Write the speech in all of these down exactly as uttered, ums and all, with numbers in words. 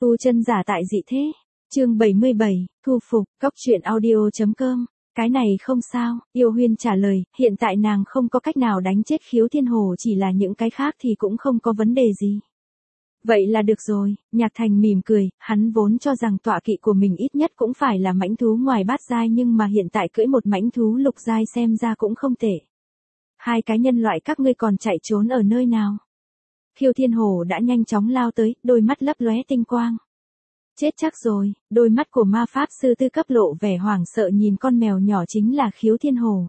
Tu chân giả tại dị thế. Chương bảy mươi bảy, thu phục, cóc truyện audio.com. Cái này không sao, Yêu Huyên trả lời, hiện tại nàng không có cách nào đánh chết Khiếu Thiên Hổ, chỉ là những cái khác thì cũng không có vấn đề gì. Vậy là được rồi, Nhạc Thành mỉm cười, hắn vốn cho rằng tọa kỵ của mình ít nhất cũng phải là mãnh thú ngoài bát giai, nhưng mà hiện tại cưỡi một mãnh thú lục giai xem ra cũng không tệ. Hai cái nhân loại các ngươi còn chạy trốn ở nơi nào? Khiếu Thiên Hổ đã nhanh chóng lao tới, đôi mắt lấp lóe tinh quang. Chết chắc rồi, đôi mắt của ma pháp sư tư cấp lộ vẻ hoảng sợ nhìn con mèo nhỏ chính là Khiếu Thiên Hổ.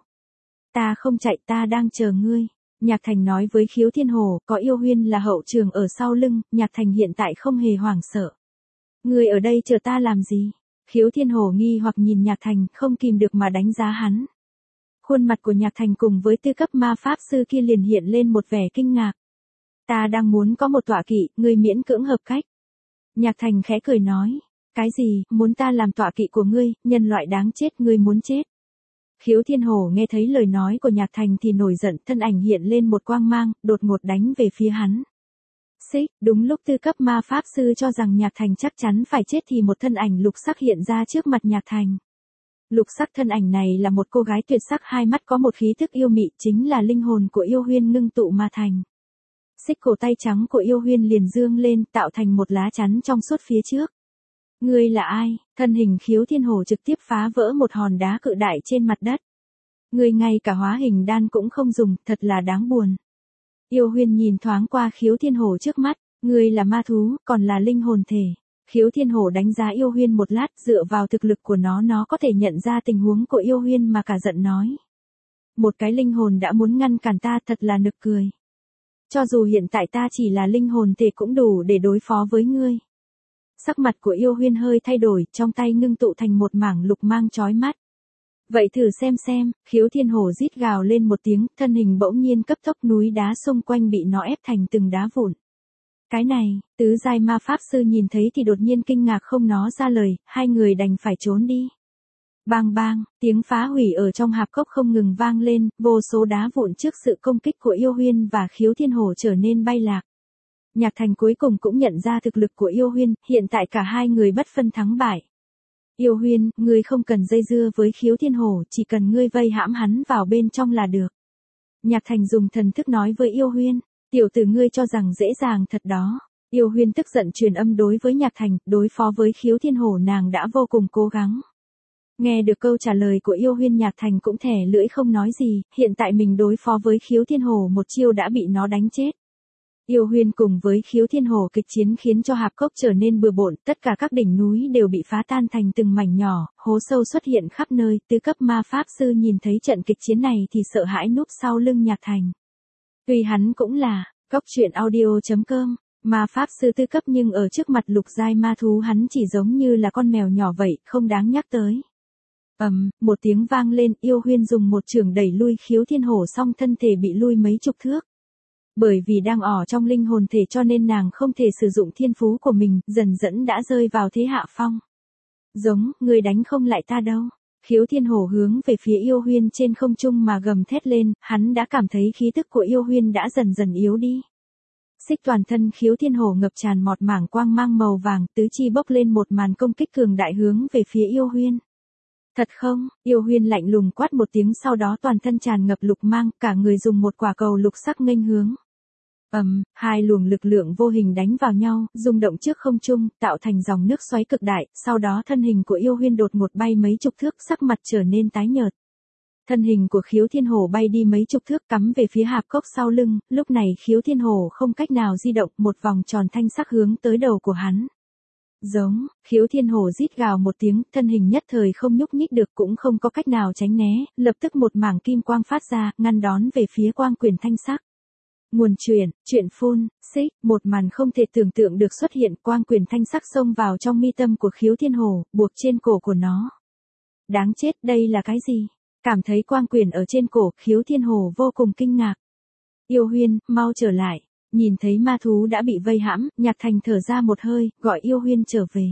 Ta không chạy, ta đang chờ ngươi. Nhạc Thành nói với Khiếu Thiên Hổ, có Yêu Huyên là hậu trường ở sau lưng, Nhạc Thành hiện tại không hề hoảng sợ. Ngươi ở đây chờ ta làm gì? Khiếu Thiên Hổ nghi hoặc nhìn Nhạc Thành, không kìm được mà đánh giá hắn. Khuôn mặt của Nhạc Thành cùng với tư cấp ma pháp sư kia liền hiện lên một vẻ kinh ngạc. Ta đang muốn có một tọa kỵ, ngươi miễn cưỡng hợp cách. Nhạc Thành khẽ cười nói, cái gì, muốn ta làm tọa kỵ của ngươi, nhân loại đáng chết, ngươi muốn chết. Khiếu Thiên Hổ nghe thấy lời nói của Nhạc Thành thì nổi giận, thân ảnh hiện lên một quang mang, đột ngột đánh về phía hắn. Xích, đúng lúc tư cấp ma pháp sư cho rằng Nhạc Thành chắc chắn phải chết thì một thân ảnh lục sắc hiện ra trước mặt Nhạc Thành. Lục sắc thân ảnh này là một cô gái tuyệt sắc, hai mắt có một khí thức yêu mị, chính là linh hồn của Yêu Huyên ngưng tụ mà thành. Xích cổ tay trắng của Yêu Huyên liền dương lên, tạo thành một lá chắn trong suốt phía trước. Ngươi là ai? Thân hình Khiếu Thiên Hổ trực tiếp phá vỡ một hòn đá cự đại trên mặt đất. Ngươi ngay cả hóa hình đan cũng không dùng, thật là đáng buồn. Yêu Huyên nhìn thoáng qua Khiếu Thiên Hổ trước mắt, ngươi là ma thú, còn là linh hồn thể. Khiếu Thiên Hổ đánh giá Yêu Huyên một lát, dựa vào thực lực của nó nó có thể nhận ra tình huống của Yêu Huyên mà cả giận nói. Một cái linh hồn đã muốn ngăn cản ta, thật là nực cười. Cho dù hiện tại ta chỉ là linh hồn thể cũng đủ để đối phó với ngươi. Sắc mặt của Yêu Huyên hơi thay đổi, trong tay ngưng tụ thành một mảng lục mang chói mắt. Vậy thử xem xem, Khiếu Thiên Hổ rít gào lên một tiếng, thân hình bỗng nhiên cấp tốc, núi đá xung quanh bị nó ép thành từng đá vụn. Cái này, tứ giai ma pháp sư nhìn thấy thì đột nhiên kinh ngạc không nói ra lời, hai người đành phải trốn đi. Bang bang, tiếng phá hủy ở trong hạp cốc không ngừng vang lên, vô số đá vụn trước sự công kích của Yêu Huyên và Khiếu Thiên Hổ trở nên bay lạc. Nhạc Thành cuối cùng cũng nhận ra thực lực của Yêu Huyên, hiện tại cả hai người bất phân thắng bại. Yêu Huyên, ngươi không cần dây dưa với Khiếu Thiên Hổ, chỉ cần ngươi vây hãm hắn vào bên trong là được. Nhạc Thành dùng thần thức nói với Yêu Huyên, tiểu tử ngươi cho rằng dễ dàng thật đó. Yêu Huyên tức giận truyền âm đối với Nhạc Thành, đối phó với Khiếu Thiên Hổ nàng đã vô cùng cố gắng. Nghe được câu trả lời của Yêu Huyên, Nhạc Thành cũng thẻ lưỡi không nói gì, hiện tại mình đối phó với Khiếu Thiên Hổ một chiêu đã bị nó đánh chết. Yêu Huyên cùng với Khiếu Thiên Hổ kịch chiến khiến cho hạp cốc trở nên bừa bộn, tất cả các đỉnh núi đều bị phá tan thành từng mảnh nhỏ, hố sâu xuất hiện khắp nơi, tư cấp ma pháp sư nhìn thấy trận kịch chiến này thì sợ hãi núp sau lưng Nhạc Thành. Tuy hắn cũng là, cóc truyện audio.com, ma pháp sư tư cấp nhưng ở trước mặt lục giai ma thú hắn chỉ giống như là con mèo nhỏ vậy, không đáng nhắc tới. Ầm, um, một tiếng vang lên, Yêu Huyên dùng một chưởng đẩy lui Khiếu Thiên Hổ xong thân thể bị lui mấy chục thước. Bởi vì đang ở trong linh hồn thể cho nên nàng không thể sử dụng thiên phú của mình, dần dần đã rơi vào thế hạ phong. Giống, người đánh không lại ta đâu. Khiếu Thiên Hổ hướng về phía Yêu Huyên trên không trung mà gầm thét lên, hắn đã cảm thấy khí tức của Yêu Huyên đã dần dần yếu đi. Xích toàn thân Khiếu Thiên Hổ ngập tràn một mảng quang mang màu vàng, tứ chi bốc lên một màn công kích cường đại hướng về phía Yêu Huyên. Thật không? Yêu Huyên lạnh lùng quát một tiếng, sau đó toàn thân tràn ngập lục mang, cả người dùng một quả cầu lục sắc nghênh hướng. Ầm, um, hai luồng lực lượng vô hình đánh vào nhau, rung động trước không trung, tạo thành dòng nước xoáy cực đại, sau đó thân hình của Yêu Huyên đột ngột bay mấy chục thước, sắc mặt trở nên tái nhợt. Thân hình của Khiếu Thiên Hổ bay đi mấy chục thước cắm về phía hạp cốc sau lưng, lúc này Khiếu Thiên Hổ không cách nào di động, một vòng tròn thanh sắc hướng tới đầu của hắn. Giống, Khiếu Thiên Hổ rít gào một tiếng, thân hình nhất thời không nhúc nhích được, cũng không có cách nào tránh né, lập tức một mảng kim quang phát ra, ngăn đón về phía quang quyền thanh sắc. Nguồn truyền, truyện phun, xích, một màn không thể tưởng tượng được xuất hiện, quang quyền thanh sắc xông vào trong mi tâm của Khiếu Thiên Hổ, buộc trên cổ của nó. Đáng chết, đây là cái gì? Cảm thấy quang quyền ở trên cổ, Khiếu Thiên Hổ vô cùng kinh ngạc. Yêu Huyên, mau trở lại. Nhìn thấy ma thú đã bị vây hãm, Nhạc Thành thở ra một hơi, gọi Yêu Huyên trở về.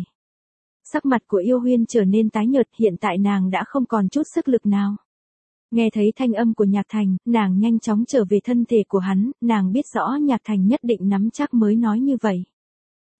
Sắc mặt của Yêu Huyên trở nên tái nhợt, hiện tại nàng đã không còn chút sức lực nào. Nghe thấy thanh âm của Nhạc Thành, nàng nhanh chóng trở về thân thể của hắn, nàng biết rõ Nhạc Thành nhất định nắm chắc mới nói như vậy.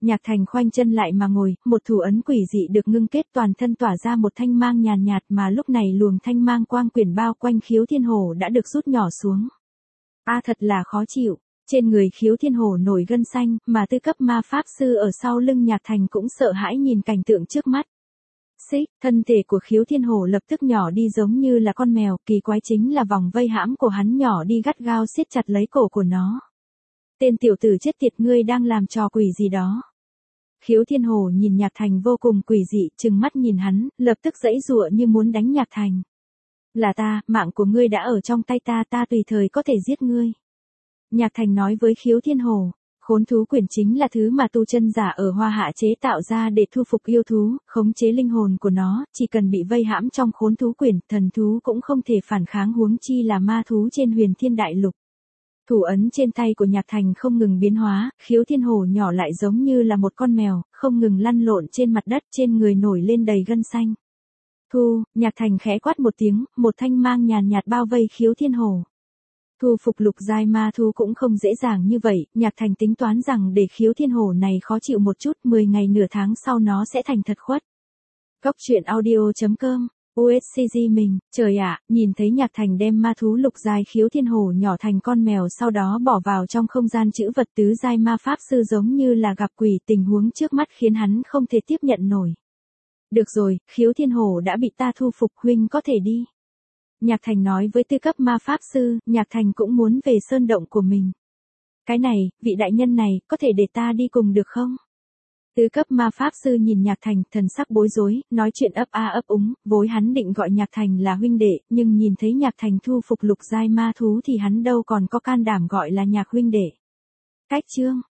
Nhạc Thành khoanh chân lại mà ngồi, một thủ ấn quỷ dị được ngưng kết toàn thân tỏa ra một thanh mang nhàn nhạt mà lúc này luồng thanh mang quang quyển bao quanh Khiếu Thiên Hổ đã được rút nhỏ xuống. A thật là khó chịu, trên người Khiếu Thiên Hổ nổi gân xanh, mà tư cấp ma pháp sư ở sau lưng Nhạc Thành cũng sợ hãi nhìn cảnh tượng trước mắt. Xích, thân thể của Khiếu Thiên Hổ lập tức nhỏ đi giống như là con mèo, kỳ quái chính là vòng vây hãm của hắn nhỏ đi gắt gao siết chặt lấy cổ của nó. Tên tiểu tử chết tiệt, ngươi đang làm trò quỷ gì đó. Khiếu Thiên Hổ nhìn Nhạc Thành vô cùng quỷ dị, trừng mắt nhìn hắn, lập tức giãy giụa như muốn đánh Nhạc Thành. Là ta, mạng của ngươi đã ở trong tay ta, ta tùy thời có thể giết ngươi. Nhạc Thành nói với Khiếu Thiên Hổ, khốn thú quyển chính là thứ mà tu chân giả ở Hoa Hạ chế tạo ra để thu phục yêu thú, khống chế linh hồn của nó, chỉ cần bị vây hãm trong khốn thú quyển, thần thú cũng không thể phản kháng, huống chi là ma thú trên Huyền Thiên Đại Lục. Thủ ấn trên tay của Nhạc Thành không ngừng biến hóa, Khiếu Thiên Hổ nhỏ lại giống như là một con mèo, không ngừng lăn lộn trên mặt đất, trên người nổi lên đầy gân xanh. Thu, Nhạc Thành khẽ quát một tiếng, một thanh mang nhàn nhạt bao vây Khiếu Thiên Hổ. Thu phục lục giai ma thú cũng không dễ dàng như vậy, Nhạc Thành tính toán rằng để Khiếu Thiên Hổ này khó chịu một chút, mười ngày nửa tháng sau nó sẽ thành thật khuất. Cốc truyện audio chấm com u ét xê giê mình, trời ạ, nhìn thấy Nhạc Thành đem ma thú lục giai Khiếu Thiên Hổ nhỏ thành con mèo sau đó bỏ vào trong không gian trữ vật, tứ giai ma pháp sư giống như là gặp quỷ, tình huống trước mắt khiến hắn không thể tiếp nhận nổi. Được rồi, Khiếu Thiên Hổ đã bị ta thu phục, huynh có thể đi. Nhạc Thành nói với tư cấp ma pháp sư, Nhạc Thành cũng muốn về sơn động của mình. Cái này, vị đại nhân này, có thể để ta đi cùng được không? Tứ cấp ma pháp sư nhìn Nhạc Thành, thần sắc bối rối, nói chuyện ấp a ấp úng, vốn hắn định gọi Nhạc Thành là huynh đệ, nhưng nhìn thấy Nhạc Thành thu phục lục giai ma thú thì hắn đâu còn có can đảm gọi là Nhạc huynh đệ. Cách chương